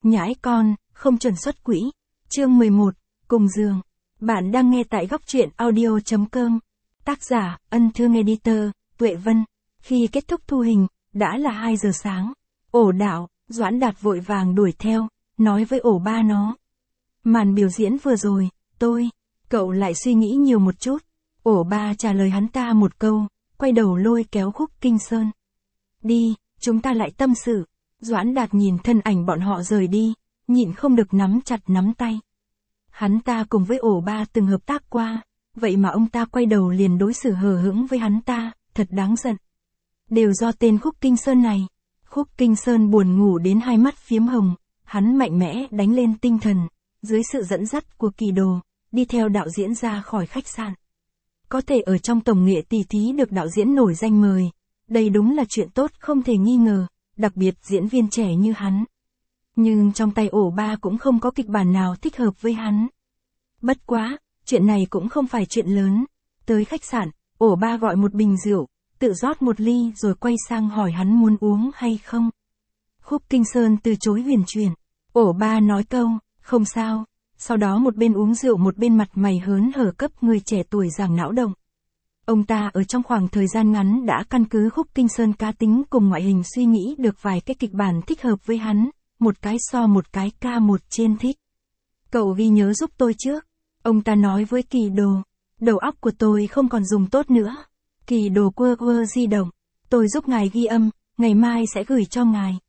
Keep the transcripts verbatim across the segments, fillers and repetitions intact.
Nhãi con, không chuẩn xuất quỹ. Chương mười một, cùng giường. Bạn đang nghe tại góc truyện audio chấm com. Tác giả, Ân Thương Editor, Tuệ Vân. Khi kết thúc thu hình, đã là hai giờ sáng. Ổ đạo, Doãn Đạt vội vàng đuổi theo, nói với ổ ba nó. Màn biểu diễn vừa rồi, tôi, cậu lại suy nghĩ nhiều một chút. Ổ ba trả lời hắn ta một câu, quay đầu lôi kéo Khúc Kinh Sơn. Đi, chúng ta lại tâm sự. Doãn Đạt nhìn thân ảnh bọn họ rời đi, nhịn không được nắm chặt nắm tay. Hắn ta cùng với ổ ba từng hợp tác qua, vậy mà ông ta quay đầu liền đối xử hờ hững với hắn ta, thật đáng giận. Đều do tên Khúc Kinh Sơn này. Khúc Kinh Sơn buồn ngủ đến hai mắt phiếm hồng, hắn mạnh mẽ đánh lên tinh thần, dưới sự dẫn dắt của Kỳ Đồ, đi theo đạo diễn ra khỏi khách sạn. Có thể ở trong tổng nghệ tỷ thí được đạo diễn nổi danh mời, đây đúng là chuyện tốt không thể nghi ngờ, đặc biệt diễn viên trẻ như hắn. Nhưng trong tay ổ ba cũng không có kịch bản nào thích hợp với hắn. Bất quá, chuyện này cũng không phải chuyện lớn. Tới khách sạn, ổ ba gọi một bình rượu, tự rót một ly rồi quay sang hỏi hắn muốn uống hay không. Khúc Kinh Sơn từ chối huyền chuyển. Ổ ba nói câu, không sao. Sau đó một bên uống rượu một bên mặt mày hớn hở cấp người trẻ tuổi giảng não động. Ông ta ở trong khoảng thời gian ngắn đã căn cứ Khúc Kinh Sơn cá tính cùng ngoại hình suy nghĩ được vài cái kịch bản thích hợp với hắn, một cái so một cái ca một trên thích. Cậu ghi nhớ giúp tôi trước. Ông ta nói với Kỳ Đồ, đầu óc của tôi không còn dùng tốt nữa. Kỳ Đồ quơ quơ di động, tôi giúp ngài ghi âm, ngày mai sẽ gửi cho ngài.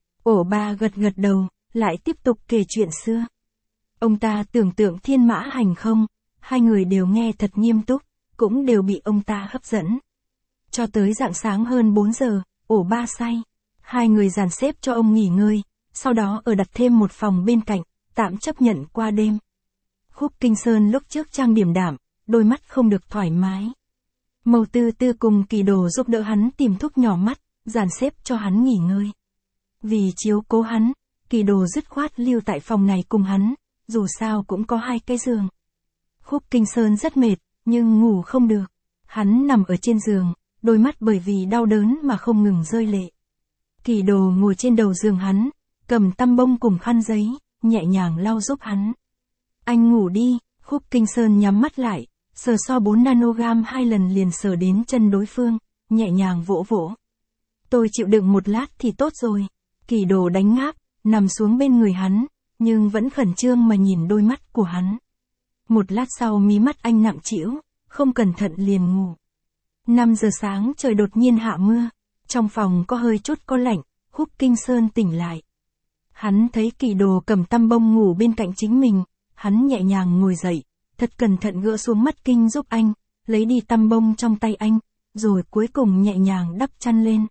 Ổ ba gật gật đầu, lại tiếp tục kể chuyện xưa. Ông ta tưởng tượng thiên mã hành không, hai người đều nghe thật nghiêm túc, cũng đều bị ông ta hấp dẫn. Cho tới rạng sáng hơn bốn giờ, ổ ba say. Hai người dàn xếp cho ông nghỉ ngơi, sau đó ở đặt thêm một phòng bên cạnh, tạm chấp nhận qua đêm. Khúc Kinh Sơn lúc trước trang điểm đảm, đôi mắt không được thoải mái. Mầu Tư Tư cùng Kỳ Đồ giúp đỡ hắn tìm thuốc nhỏ mắt, dàn xếp cho hắn nghỉ ngơi. Vì chiếu cố hắn, Kỳ Đồ dứt khoát lưu tại phòng này cùng hắn, dù sao cũng có hai cái giường. Khúc Kinh Sơn rất mệt, nhưng ngủ không được. Hắn nằm ở trên giường, đôi mắt bởi vì đau đớn mà không ngừng rơi lệ. Kỳ Đồ ngồi trên đầu giường hắn, cầm tăm bông cùng khăn giấy, nhẹ nhàng lau giúp hắn. Anh ngủ đi. Khúc Kinh Sơn nhắm mắt lại, sờ so bốn nanogam hai lần liền sờ đến chân đối phương, nhẹ nhàng vỗ vỗ. Tôi chịu đựng một lát thì tốt rồi. Kỳ Đồ đánh ngáp, nằm xuống bên người hắn, nhưng vẫn khẩn trương mà nhìn đôi mắt của hắn. Một lát sau mí mắt anh nặng trĩu, không cẩn thận liền ngủ. năm giờ sáng trời đột nhiên hạ mưa, trong phòng có hơi chút có lạnh, Khúc Kinh Sơn tỉnh lại. Hắn thấy Kỳ Đồ cầm tăm bông ngủ bên cạnh chính mình, hắn nhẹ nhàng ngồi dậy, thật cẩn thận gỡ xuống mắt kinh giúp anh, lấy đi tăm bông trong tay anh, rồi cuối cùng nhẹ nhàng đắp chăn lên.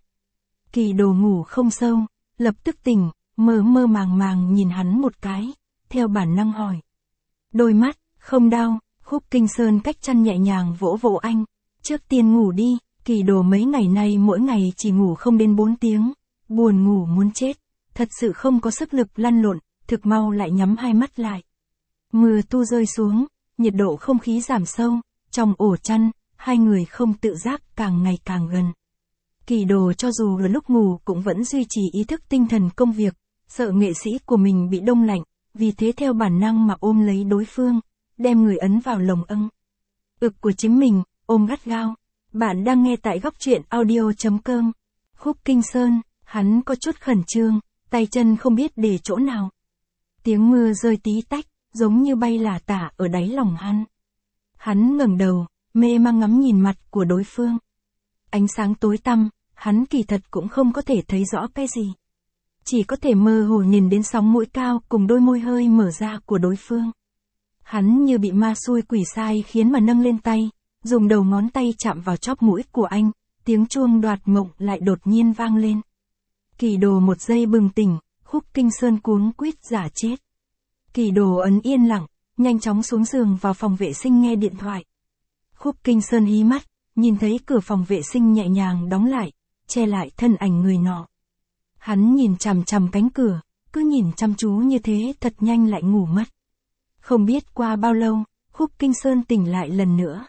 Kỳ Đồ ngủ không sâu, lập tức tỉnh, mơ mơ màng màng nhìn hắn một cái, theo bản năng hỏi. Đôi mắt, không đau. Khúc Kinh Sơn cách chăn nhẹ nhàng vỗ vỗ anh. Trước tiên ngủ đi. Kỳ Đồ mấy ngày nay mỗi ngày chỉ ngủ không đến bốn tiếng, buồn ngủ muốn chết, thật sự không có sức lực lăn lộn, thực mau lại nhắm hai mắt lại. Mưa tu rơi xuống, nhiệt độ không khí giảm sâu, trong ổ chăn, hai người không tự giác càng ngày càng gần. Kỳ Đồ cho dù ở lúc ngủ cũng vẫn duy trì ý thức tinh thần công việc, sợ nghệ sĩ của mình bị đông lạnh, vì thế theo bản năng mà ôm lấy đối phương, đem người ấn vào lồng âng. Ực của chính mình, ôm gắt gao. Bạn đang nghe tại góc truyện audio chấm com. Khúc Kinh Sơn, hắn có chút khẩn trương, tay chân không biết để chỗ nào. Tiếng mưa rơi tí tách, giống như bay lả tả ở đáy lòng hắn. Hắn ngẩng đầu, mê mang ngắm nhìn mặt của đối phương. Ánh sáng tối tăm, hắn kỳ thật cũng không có thể thấy rõ cái gì. Chỉ có thể mơ hồ nhìn đến sóng mũi cao cùng đôi môi hơi mở ra của đối phương. Hắn như bị ma xui quỷ sai khiến mà nâng lên tay, dùng đầu ngón tay chạm vào chóp mũi của anh, tiếng chuông đoạt mộng lại đột nhiên vang lên. Kỳ Đồ một giây bừng tỉnh, Khúc Kinh Sơn cuống quýt giả chết. Kỳ Đồ ấn yên lặng, nhanh chóng xuống giường vào phòng vệ sinh nghe điện thoại. Khúc Kinh Sơn hí mắt, nhìn thấy cửa phòng vệ sinh nhẹ nhàng đóng lại, che lại thân ảnh người nọ. Hắn nhìn chằm chằm cánh cửa, cứ nhìn chăm chú như thế thật nhanh lại ngủ mất. Không biết qua bao lâu, Khúc Kinh Sơn tỉnh lại lần nữa.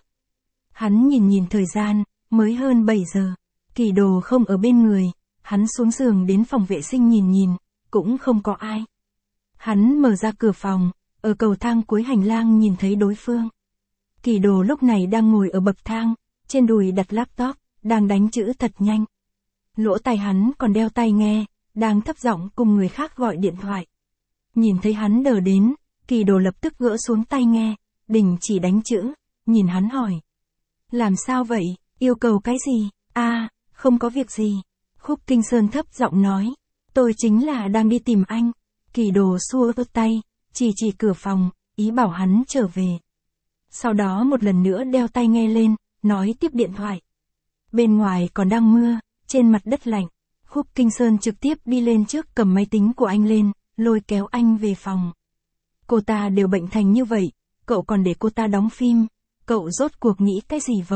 Hắn nhìn nhìn thời gian, mới hơn bảy giờ. Kỳ Đồ không ở bên người, hắn xuống giường đến phòng vệ sinh nhìn nhìn, cũng không có ai. Hắn mở ra cửa phòng, ở cầu thang cuối hành lang nhìn thấy đối phương. Kỳ Đồ lúc này đang ngồi ở bậc thang, trên đùi đặt laptop, đang đánh chữ thật nhanh. Lỗ tai hắn còn đeo tai nghe, đang thấp giọng cùng người khác gọi điện thoại. Nhìn thấy hắn đờ đến, Kỳ Đồ lập tức gỡ xuống tai nghe, đình chỉ đánh chữ, nhìn hắn hỏi. Làm sao vậy, yêu cầu cái gì? A, à, không có việc gì. Khúc Kinh Sơn thấp giọng nói. Tôi chính là đang đi tìm anh. Kỳ Đồ xua đốt tay, chỉ chỉ cửa phòng, ý bảo hắn trở về. Sau đó một lần nữa đeo tai nghe lên, nói tiếp điện thoại. Bên ngoài còn đang mưa, trên mặt đất lạnh. Khúc Kinh Sơn trực tiếp đi lên trước cầm máy tính của anh lên, lôi kéo anh về phòng. Cô ta đều bệnh thành như vậy, cậu còn để cô ta đóng phim, cậu rốt cuộc nghĩ cái gì vậy?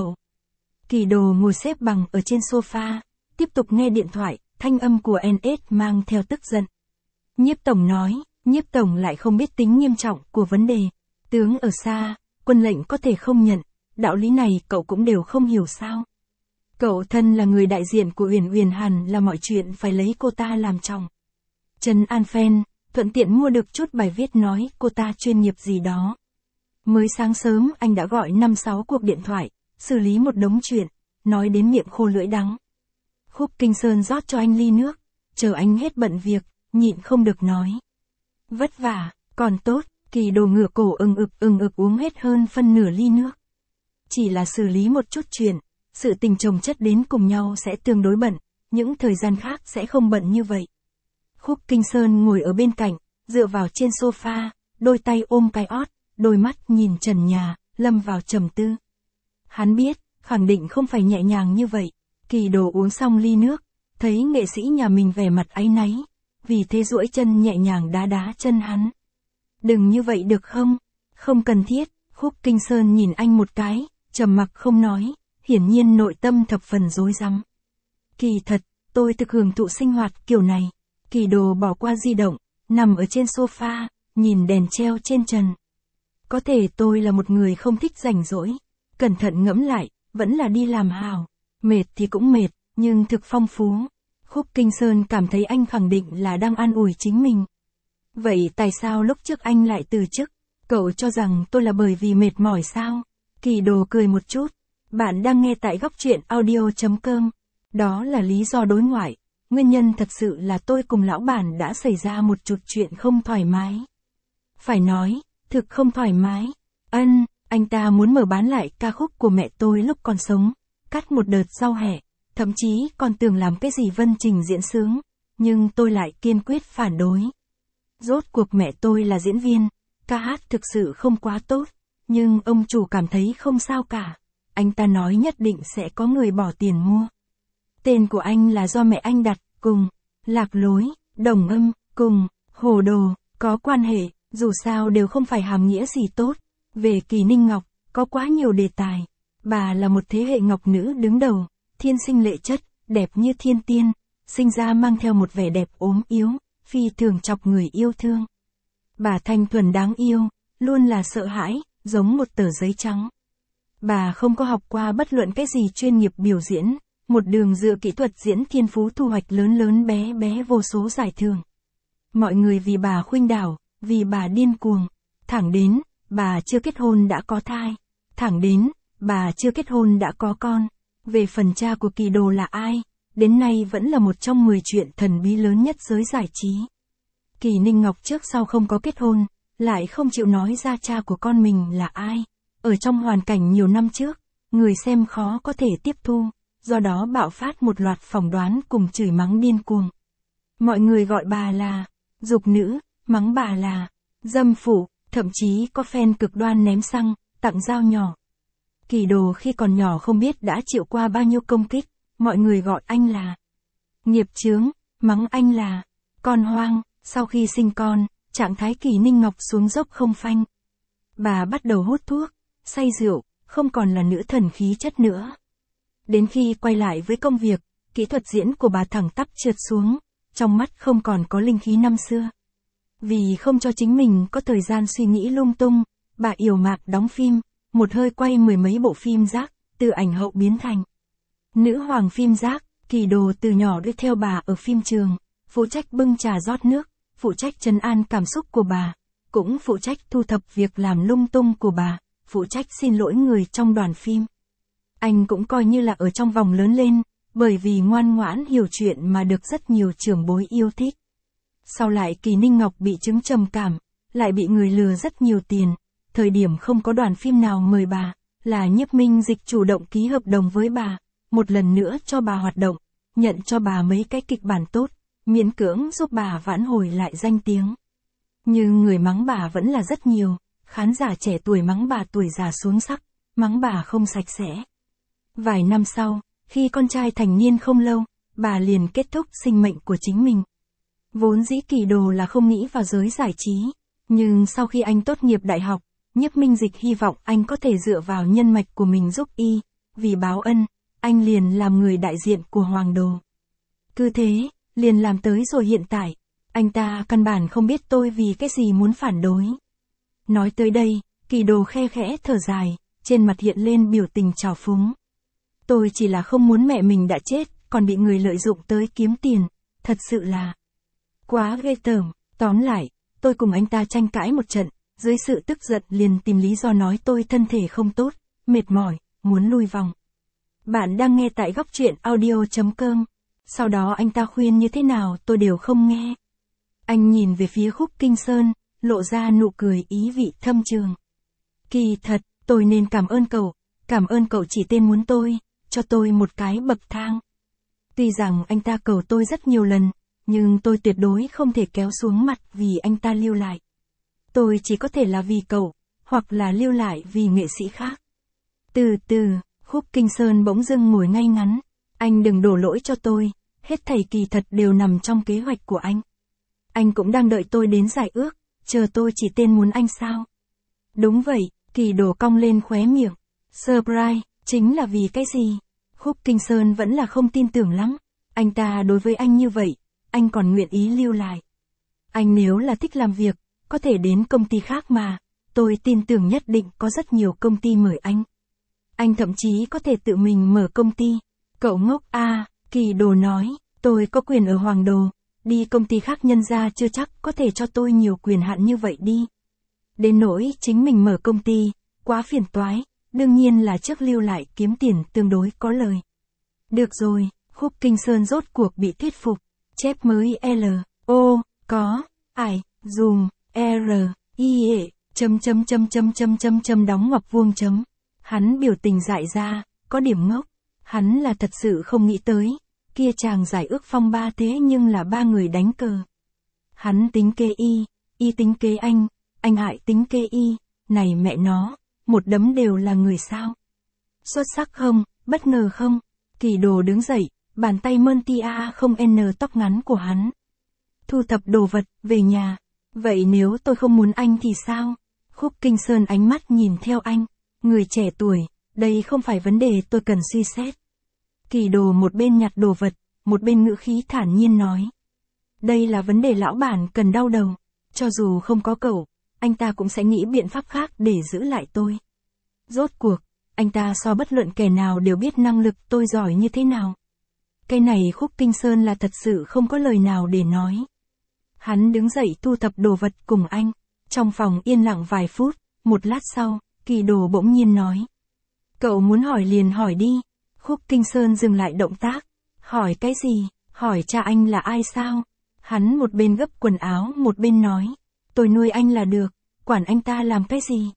Kỳ Đồ ngồi xếp bằng ở trên sofa, tiếp tục nghe điện thoại, thanh âm của en ét mang theo tức giận. Nhiếp tổng nói, Nhiếp tổng lại không biết tính nghiêm trọng của vấn đề. Tướng ở xa, quân lệnh có thể không nhận, đạo lý này cậu cũng đều không hiểu sao? Cậu thân là người đại diện của Uyển Uyển hẳn là mọi chuyện phải lấy cô ta làm trọng. Trần An fan, thuận tiện mua được chút bài viết nói cô ta chuyên nghiệp gì đó. Mới sáng sớm anh đã gọi năm sáu cuộc điện thoại, xử lý một đống chuyện, nói đến miệng khô lưỡi đắng. Khúc Kinh Sơn rót cho anh ly nước, chờ anh hết bận việc, nhịn không được nói. Vất vả, còn tốt, Kỳ Đồ ngửa cổ ừng ực ừng ực uống hết hơn phân nửa ly nước. Chỉ là xử lý một chút chuyện, sự tình chồng chất đến cùng nhau sẽ tương đối bận, những thời gian khác sẽ không bận như vậy. Khúc Kinh Sơn ngồi ở bên cạnh, dựa vào trên sofa, đôi tay ôm cái ót, đôi mắt nhìn trần nhà, lâm vào trầm tư. Hắn biết, khẳng định không phải nhẹ nhàng như vậy. Kỳ Đồ uống xong ly nước, thấy nghệ sĩ nhà mình vẻ mặt áy náy, vì thế duỗi chân nhẹ nhàng đá đá chân hắn. Đừng như vậy được không? Không cần thiết. Khúc Kinh Sơn nhìn anh một cái, trầm mặc không nói, hiển nhiên nội tâm thập phần rối rắm. Kỳ thật, tôi thực hưởng thụ sinh hoạt kiểu này. Kỳ Đồ bỏ qua di động, nằm ở trên sofa, nhìn đèn treo trên trần. Có thể tôi là một người không thích rảnh rỗi. Cẩn thận ngẫm lại, vẫn là đi làm hào. Mệt thì cũng mệt, nhưng thực phong phú. Khúc Kinh Sơn cảm thấy anh khẳng định là đang an ủi chính mình. Vậy tại sao lúc trước anh lại từ chức? Cậu cho rằng tôi là bởi vì mệt mỏi sao? Kỳ Đồ cười một chút. Bạn đang nghe tại góc truyện audio chấm com. Đó là lý do đối ngoại. Nguyên nhân thật sự là tôi cùng lão bản đã xảy ra một chút chuyện không thoải mái. Phải nói, thực không thoải mái. Ân, anh ta muốn mở bán lại ca khúc của mẹ tôi lúc còn sống. Cắt một đợt sau hè. Thậm chí còn tưởng làm cái gì Vân Trình diễn sướng. Nhưng tôi lại kiên quyết phản đối. Rốt cuộc mẹ tôi là diễn viên. Ca hát thực sự không quá tốt. Nhưng ông chủ cảm thấy không sao cả. Anh ta nói nhất định sẽ có người bỏ tiền mua. Tên của anh là do mẹ anh đặt, cùng, lạc lối, đồng âm, cùng, hồ đồ, có quan hệ, dù sao đều không phải hàm nghĩa gì tốt. Về Kỳ Ninh Ngọc, có quá nhiều đề tài. Bà là một thế hệ ngọc nữ đứng đầu, thiên sinh lệ chất, đẹp như thiên tiên, sinh ra mang theo một vẻ đẹp ốm yếu, phi thường chọc người yêu thương. Bà thanh thuần đáng yêu, luôn là sợ hãi, giống một tờ giấy trắng. Bà không có học qua bất luận cái gì chuyên nghiệp biểu diễn, một đường dựa kỹ thuật diễn thiên phú thu hoạch lớn lớn bé bé vô số giải thưởng. Mọi người vì bà khuynh đảo, vì bà điên cuồng, thẳng đến, bà chưa kết hôn đã có thai, thẳng đến, bà chưa kết hôn đã có con. Về phần cha của Kỳ Đồ là ai, đến nay vẫn là một trong mười chuyện thần bí lớn nhất giới giải trí. Kỳ Ninh Ngọc trước sau không có kết hôn, lại không chịu nói ra cha của con mình là ai. Ở trong hoàn cảnh nhiều năm trước, người xem khó có thể tiếp thu, do đó bạo phát một loạt phỏng đoán cùng chửi mắng điên cuồng. Mọi người gọi bà là dục nữ, mắng bà là dâm phụ, thậm chí có fan cực đoan ném xăng, tặng dao nhỏ. Kỳ Đồ khi còn nhỏ không biết đã chịu qua bao nhiêu công kích, mọi người gọi anh là nghiệp chướng, mắng anh là con hoang. Sau khi sinh con, trạng thái Kỳ Ninh Ngọc xuống dốc không phanh. Bà bắt đầu hút thuốc, say rượu, không còn là nữ thần khí chất nữa. Đến khi quay lại với công việc, kỹ thuật diễn của bà thẳng tắp trượt xuống, trong mắt không còn có linh khí năm xưa. Vì không cho chính mình có thời gian suy nghĩ lung tung, bà yểu mạc đóng phim, một hơi quay mười mấy bộ phim rác, từ ảnh hậu biến thành nữ hoàng phim rác. Kỳ Đồ từ nhỏ đi theo bà ở phim trường, phụ trách bưng trà rót nước, phụ trách trấn an cảm xúc của bà, cũng phụ trách thu thập việc làm lung tung của bà, phụ trách xin lỗi người trong đoàn phim. Anh cũng coi như là ở trong vòng lớn lên, bởi vì ngoan ngoãn hiểu chuyện mà được rất nhiều trưởng bối yêu thích. Sau lại Kỳ Ninh Ngọc bị chứng trầm cảm, lại bị người lừa rất nhiều tiền, thời điểm không có đoàn phim nào mời bà, là Nhiếp Minh Dịch chủ động ký hợp đồng với bà, một lần nữa cho bà hoạt động, nhận cho bà mấy cái kịch bản tốt, miễn cưỡng giúp bà vãn hồi lại danh tiếng. Nhưng người mắng bà vẫn là rất nhiều, khán giả trẻ tuổi mắng bà tuổi già xuống sắc, mắng bà không sạch sẽ. Vài năm sau, khi con trai thành niên không lâu, bà liền kết thúc sinh mệnh của chính mình. Vốn dĩ Kỳ Đồ là không nghĩ vào giới giải trí, nhưng sau khi anh tốt nghiệp đại học, Nhiếp Minh Dịch hy vọng anh có thể dựa vào nhân mạch của mình giúp y, vì báo ân, anh liền làm người đại diện của Hoàng Đồ. Cứ thế, liền làm tới rồi hiện tại, anh ta căn bản không biết tôi vì cái gì muốn phản đối. Nói tới đây, Kỳ Đồ khe khẽ thở dài, trên mặt hiện lên biểu tình trào phúng. Tôi chỉ là không muốn mẹ mình đã chết, còn bị người lợi dụng tới kiếm tiền, thật sự là quá ghê tởm. Tóm lại, tôi cùng anh ta tranh cãi một trận, dưới sự tức giận liền tìm lý do nói tôi thân thể không tốt, mệt mỏi, muốn lui vòng. Bạn đang nghe tại góc truyện audio chấm com. Sau đó anh ta khuyên như thế nào tôi đều không nghe. Anh nhìn về phía Khúc Kinh Sơn, lộ ra nụ cười ý vị thâm trường. Kỳ thật, tôi nên cảm ơn cậu, cảm ơn cậu chỉ tên muốn tôi, cho tôi một cái bậc thang. Tuy rằng anh ta cầu tôi rất nhiều lần, nhưng tôi tuyệt đối không thể kéo xuống mặt vì anh ta lưu lại. Tôi chỉ có thể là vì cậu, hoặc là lưu lại vì nghệ sĩ khác. Từ từ, Khúc Kinh Sơn bỗng dưng ngồi ngay ngắn. Anh đừng đổ lỗi cho tôi, hết thảy kỳ thật đều nằm trong kế hoạch của anh. Anh cũng đang đợi tôi đến giải ước, chờ tôi chỉ tên muốn anh sao? Đúng vậy, Kỳ Đồ cong lên khóe miệng. Surprise, chính là vì cái gì? Khúc Kinh Sơn vẫn là không tin tưởng lắm. Anh ta đối với anh như vậy, anh còn nguyện ý lưu lại. Anh nếu là thích làm việc, có thể đến công ty khác mà, tôi tin tưởng nhất định có rất nhiều công ty mời anh. Anh thậm chí có thể tự mình mở công ty. Cậu ngốc à, Kỳ Đồ nói, tôi có quyền ở Hoàng Đồ, đi công ty khác nhân ra chưa chắc có thể cho tôi nhiều quyền hạn như vậy đi. Đến nỗi chính mình mở công ty, quá phiền toái, đương nhiên là trước lưu lại kiếm tiền tương đối có lời. Được rồi, Khúc Kinh Sơn rốt cuộc bị thuyết phục, chép mới L, O, có, I, dùng, R, I, E, chấm chấm chấm chấm chấm chấm chấm đóng ngoặc vuông chấm. Hắn biểu tình dại ra, có điểm ngốc, hắn là thật sự không nghĩ tới, kia chàng giải ước phong ba thế nhưng là ba người đánh cờ. Hắn tính kê y, y tính kế anh, anh hại tính kê y, này mẹ nó, một đấm đều là người sao. Xuất sắc không, bất ngờ không? Kỳ Đồ đứng dậy, bàn tay mơn tia không n tóc ngắn của hắn. Thu thập đồ vật, về nhà. Vậy nếu tôi không muốn anh thì sao? Khúc Kinh Sơn ánh mắt nhìn theo anh. Người trẻ tuổi, đây không phải vấn đề tôi cần suy xét. Kỳ Đồ một bên nhặt đồ vật, một bên ngữ khí thản nhiên nói. Đây là vấn đề lão bản cần đau đầu. Cho dù không có cậu, anh ta cũng sẽ nghĩ biện pháp khác để giữ lại tôi. Rốt cuộc, anh ta so bất luận kẻ nào đều biết năng lực tôi giỏi như thế nào. Cái này Khúc Kinh Sơn là thật sự không có lời nào để nói. Hắn đứng dậy thu thập đồ vật cùng anh. Trong phòng yên lặng vài phút, một lát sau, Kỳ Đồ bỗng nhiên nói. Cậu muốn hỏi liền hỏi đi. Khúc Kinh Sơn dừng lại động tác. Hỏi cái gì? Hỏi cha anh là ai sao? Hắn một bên gấp quần áo một bên nói. Tôi nuôi anh là được, quản anh ta làm cái gì?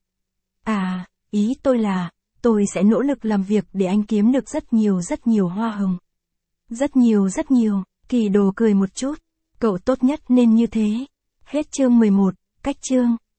À, ý tôi là, tôi sẽ nỗ lực làm việc để anh kiếm được rất nhiều rất nhiều hoa hồng. Rất nhiều rất nhiều, Kỳ Đồ cười một chút. Cậu tốt nhất nên như thế. Hết chương mười một, cách chương.